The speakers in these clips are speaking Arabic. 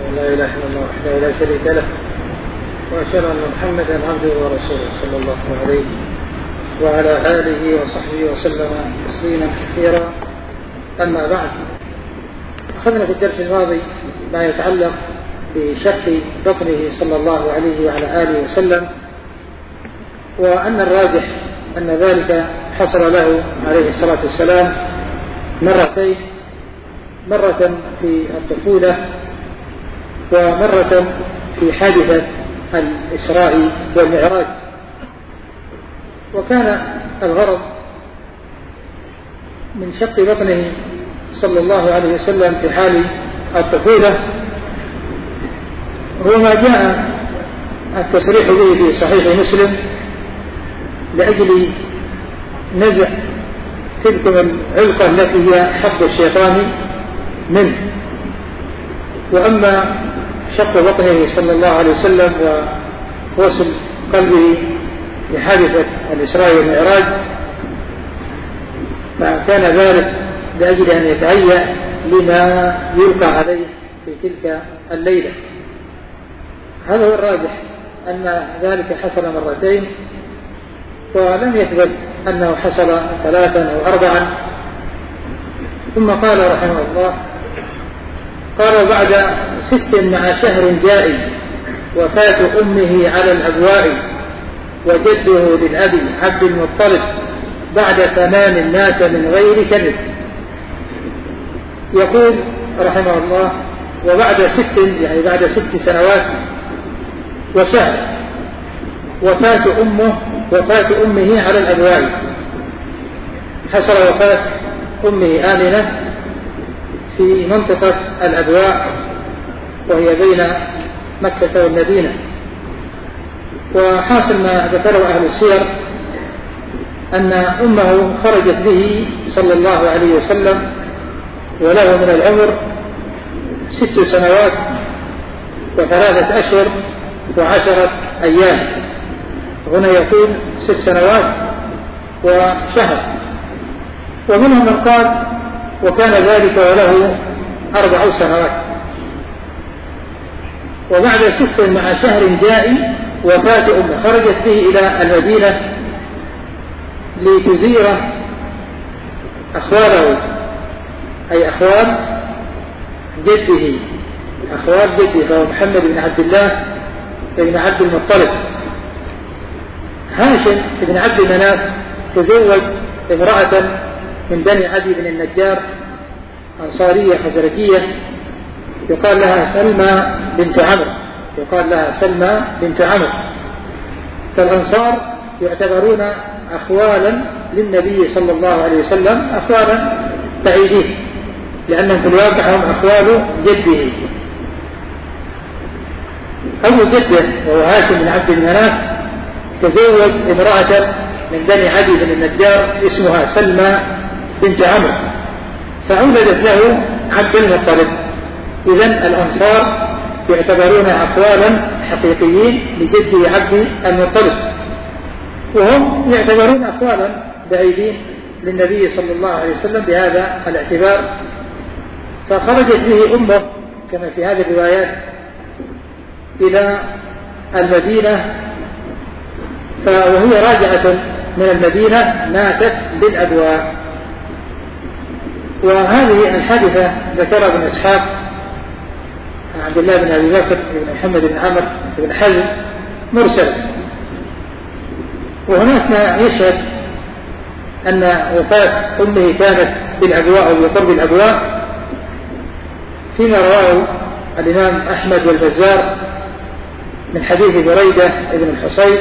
لا إله إلا الله وحده لا شريك له وأشهد أن محمدا عبده ورسوله صلى الله عليه وعلى آله وصحبه وسلم تسليما كثيرا. أما بعد، أخذنا في الدرس الماضي ما يتعلق بشق بطنه صلى الله عليه وعلى آله وسلم، وأن الراجح أن ذلك حصل له عليه الصلاة والسلام مرتين، مرة في الطفولة ومرة في حادثة الإسراء والمعراج. وكان الغرض من شق بطنه صلى الله عليه وسلم في حال الطفولة هو ما جاء التصريح به في صحيح مسلم لأجل نزع تلك العلقة التي هي حظ الشيطان منه. وأما شق بطنه صلى الله عليه وسلم ووصل قلبه لحادثة الإسراء والمعراج فكان ذلك لأجل أن يتهيأ لما يلقى عليه في تلك الليلة. هذا هو الراجح، أن ذلك حصل مرتين، ولم يثبت أنه حصل 3 أو 4. ثم قال رحمه الله: قال: بعد 6 مع شهر جائي وفاة أمه على الأبواء وجده للأبي عبد المطلب بعد 8 مات من غير كذب. يقول رحمه الله: وبعد 6 يعني بعد 6 سنوات وشهر وفاة أمه على الأبواء. حصل وفاة أمه آمنة في منطقة الأبواء وهي بين مكة والمدينة. وحاصل ما ذكره أهل السير أن أمه خرجت به صلى الله عليه وسلم وله من العمر 6 سنوات و3 أشهر و10 أيام. هنا يقول 6 سنوات وشهر. ومنهم من قال وكان ذلك وله 4 سنوات. وبعد 6 مع شهر جائي وفاة أمه خرجت به إلى المدينة لتزير أخواله، أي أخوال جده، فهو محمد بن عبد الله بن عبد المطلب. هاشم بن عبد مناف تزوج امرأة من بني عدي بن النجار، أنصارية خزرجية، يقال لها سلمى بنت عمرو. فالأنصار يعتبرون أخوالا للنبي صلى الله عليه وسلم، أخوالا بعيدين، لأنهم في الواقع هم أخوال جده. أبو جده وهو هاشم بن عبد المناف تزوج امرأة من بني عدي بن النجار اسمها سلمى بنت عمرو، فأولدت له عبد المطلب. إذن الأنصار يعتبرون أخوالا حقيقيين لجده عبد المطلب، وهم يعتبرون أخوالا بعيدين للنبي صلى الله عليه وسلم بهذا الاعتبار. فخرجت به أمه كما في هذه الروايات إلى المدينة، وهي راجعة من المدينة ماتت بالأبواء. وهذه الحادثة ذكرها ابن إسحاق عن عبد الله بن أبي بكر بن محمد بن عمرو بن حزم مرسل. وهناك ما يشهد أن وفاة أمه كانت بالأبواء أو بقرب الأبواء، فيما رواه الإمام أحمد والبزار من حديث بريدة بن الحصيب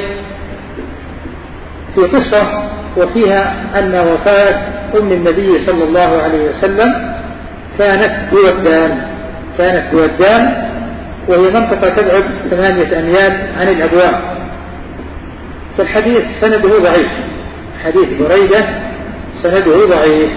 في قصة وفيها أن وفاة أم النبي صلى الله عليه وسلم كانت بودان، وهي منطقة تبعد 8 أميال عن الأبواء. فالحديث سنده ضعيف، حديث بريدة سنده ضعيف.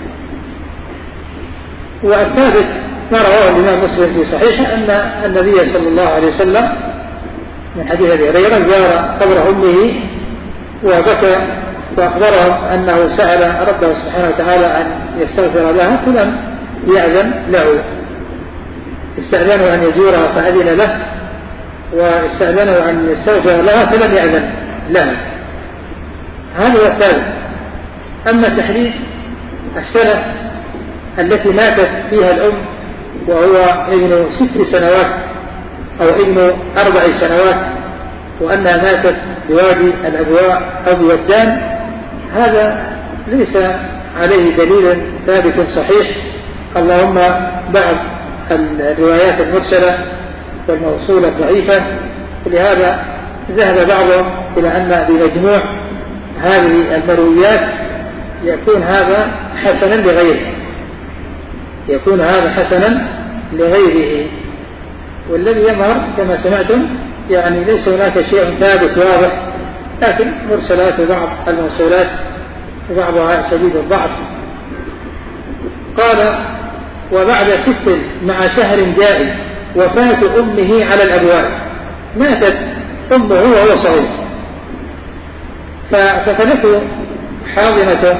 والثالث ما رواه الإمام مسلم في صحيحه أن النبي صلى الله عليه وسلم من حديث أبي هريرة زار قبر أمه وبكى وأخبرهم أنه سأل ربه سبحانه وتعالى أن يستغفر لها فلم يأذن له. استأذنوا أن يزورها فأذن له، واستأذنوا أن يستغفر لها فلم يأذن لها. هذا هو الثالث. أما تحديد السنة التي ماتت فيها الأم وهو ابن 6 سنوات أو ابن 4 سنوات وأنها ماتت بوادي الأبواء أو بودان، هذا ليس عليه دليل ثابت صحيح، اللهم بعض الروايات المرسلة والموصولة ضعيفة. لهذا ذهب بعضهم إلى أن بمجموع هذه المرويات يكون هذا حسنا لغيره، والذي يظهر كما سمعتم يعني ليس هناك شيء ثابت واضح، لكن مرسلات بعض الموصولات وبعضها شديد الضعف. قال: وبعد 6 مع شهر جائز وفاة أمه على الأبواب، ماتت أمه وهو صغير، ففتنته حاضنته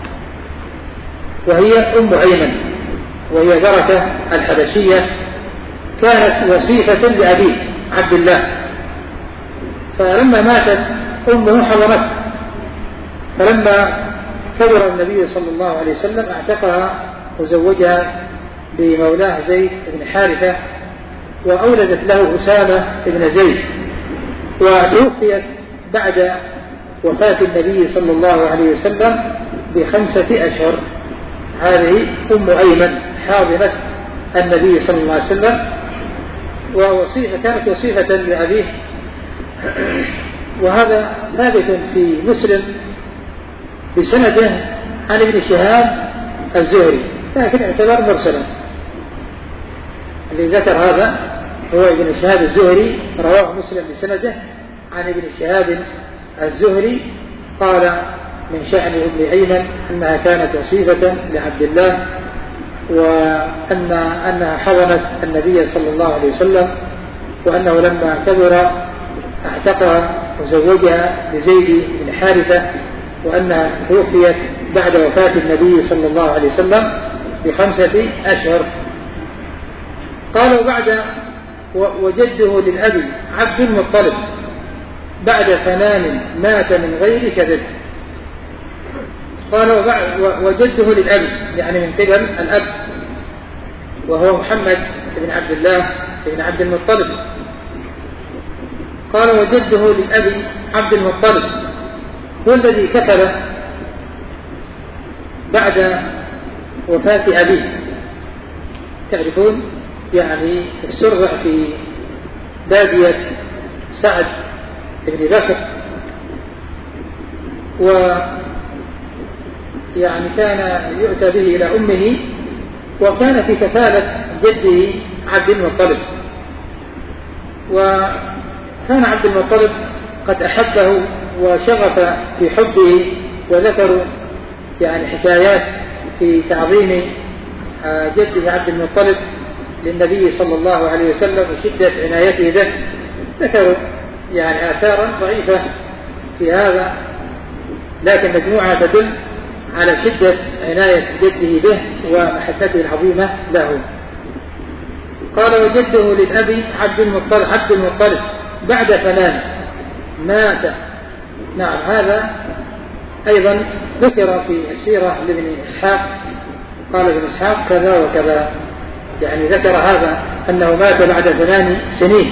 وهي أم أيمن، وهي بركة الحبشية، كانت وصيفة لأبيه عبد الله، فلما ماتت أمه حضنته، فلما كبر النبي صلى الله عليه وسلم اعتقها وزوجها بمولاه زيد بن حارثة، وأولدت له أسامة بن زيد، وتوفيت بعد وفاة النبي صلى الله عليه وسلم ب5 أشهر. هذه أم أيمن حاضنة النبي صلى الله عليه وسلم، كانت وصيفة لأبيه. وهذا ثابت في مسلم بسنده عن ابن شهاب الزهري، لكن اعتبر مرسلا. اللي ذكر هذا هو ابن شهاب الزهري، رواه مسلم بسنده عن ابن شهاب الزهري، قال: من شأن أم أيمن أنها كانت وصيفة لعبد الله، وأنها حضنت النبي صلى الله عليه وسلم، وأنه لما كبر اعتقها وزوجها لزيد بن حارثة، وأنها توفيت بعد وفاة النبي صلى الله عليه وسلم ب5 أشهر. قالوا: بعد وجده للأبي عبد المطلب بعد 8 مات من غير كذب. قالوا: وجده للأبي يعني من قبل الأب، وهو محمد بن عبد الله بن عبد المطلب. قال: وجده للأبي عبد المطلب هو الذي كفل بعد وفاة أبيه. تعرفون يعني السرع في بادية سعد بن بكر، ويعني كان يؤتى به إلى أمه، وكان في كفالة جده عبد المطلب، وكان عبد المطلب قد أحبه وشغف في حبه، وذكروا يعني حكايات في تعظيم جده عبد المطلب للنبي صلى الله عليه وسلم وشدة عنايته به. ذكروا يعني آثارا ضعيفة في هذا، لكن مجموعة تدل على شدة عناية جده به ومحبته العظيمة له. قال: وجده للأبي عبد المطلب بعد 8 مات. نعم، هذا أيضا ذكر في السيرة لابن إسحاق، قال ابن إسحاق كذا وكذا، يعني ذكر هذا أنه مات بعد 8 سنين.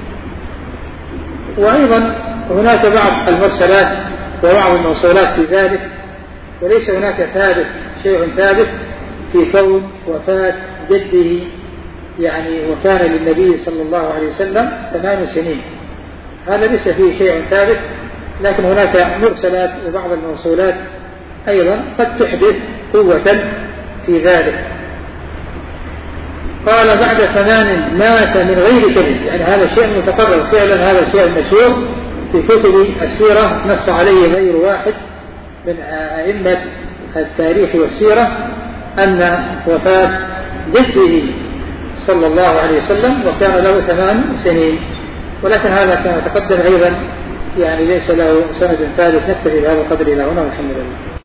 وأيضا هناك بعض المرسلات وبعض الموصولات في ذلك، وليس هناك شيء ثابت في كون وفاة جده، يعني وكان للنبي صلى الله عليه وسلم 8 سنين، هذا ليس فيه شيء ثابت، لكن هناك مرسلات وبعض الموصولات أيضا قد تحدث قوة في ذلك. قال: بعد 8 مات من غير كذب، يعني هذا شيء متقرر فعلا، هذا شيء مشهور في كتب السيرة، نص عليه غير واحد من أئمة التاريخ والسيرة، أن وفاة جده صلى الله عليه وسلم وكان له 8 سنين، ولكن هذا كما تقدم أيضا يعني ليس له سند ثالث. نكتفي بهذا القدر إلى هنا والحمد لله.